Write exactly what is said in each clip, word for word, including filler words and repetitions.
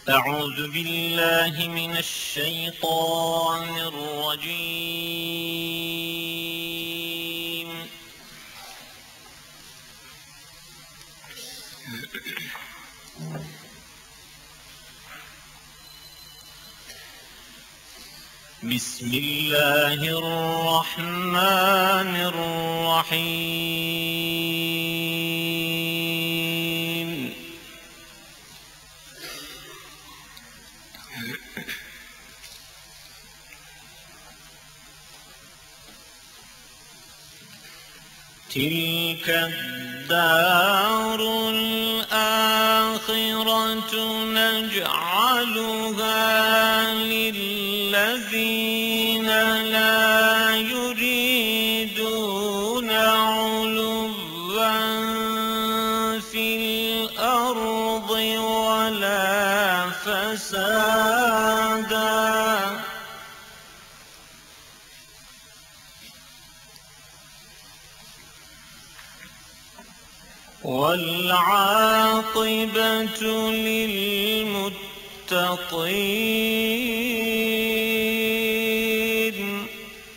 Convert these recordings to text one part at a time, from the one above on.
أعوذ بالله من الشيطان الرجيم. بسم الله الرحمن الرحيم. تلك الدار الآخرة نجعلها للذين لا يريدون علوا في الأرض ولا فسادا والعاقبة للمتقين.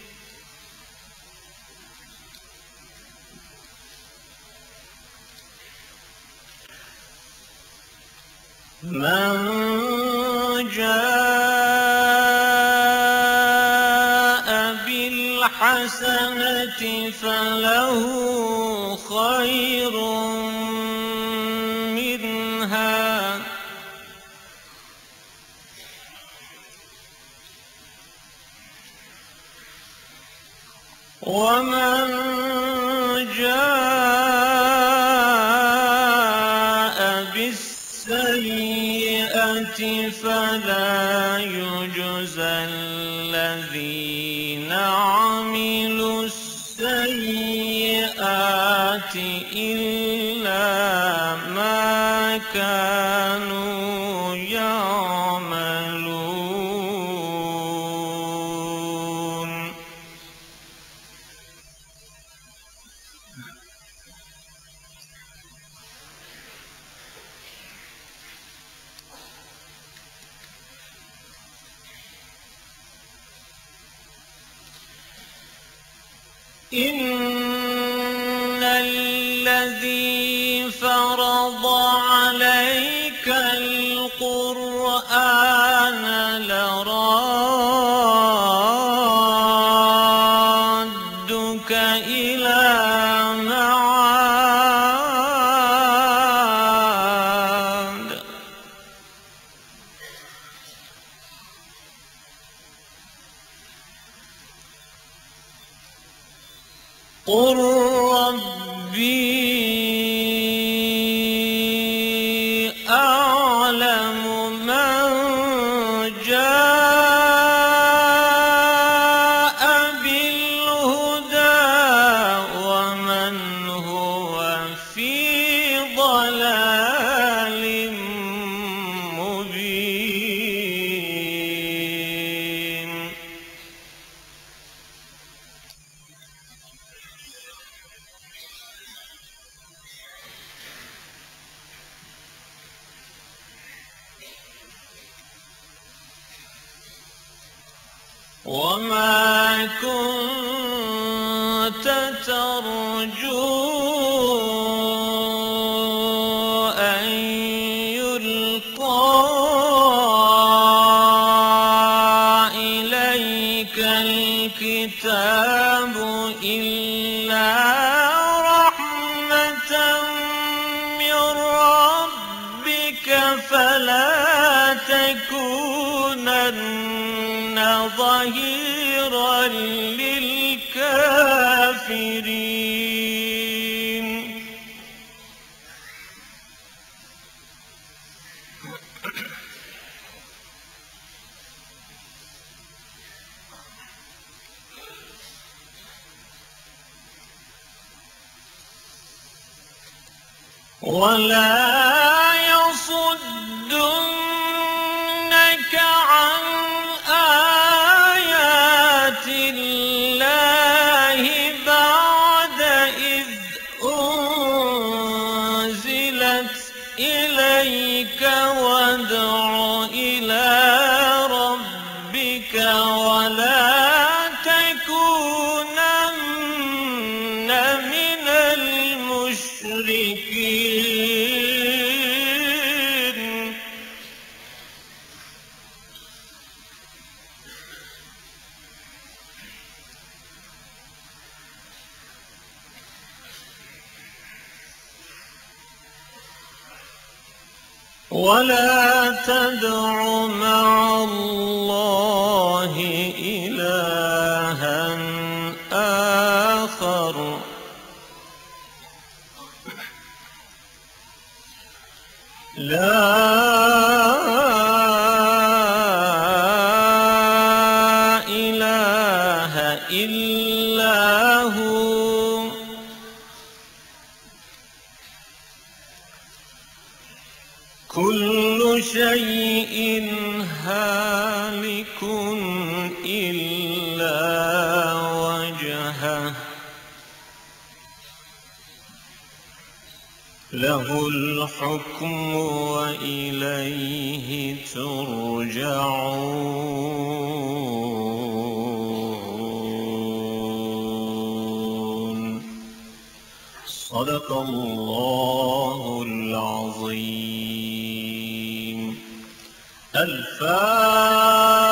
من جاء بالحسنة فله خير منها ومن جاء بالسيئة فلا يجزى الذين عملوا السيئات إلا ما كانوا يعملون. إن الذي فرض عليك القرآن لرادك إلى معاد قل ربي أعلم من جاء بالهدى ومن هو في ضلال مبين. وما كنت ترجو أن يلقى إليك الكتاب إلا رحمة من ربك فلا تكونن ظهيرا للكافرين. ولا يصدنك عن آيات الله بعد إذ أنزلت إليك وادع ولا تدع مع الله إلها آخر لا إله إلا هو كل شيء هالك إلا وجهه له الحكم وإليه ترجعون. صدق الله العظيم. الفاتحة.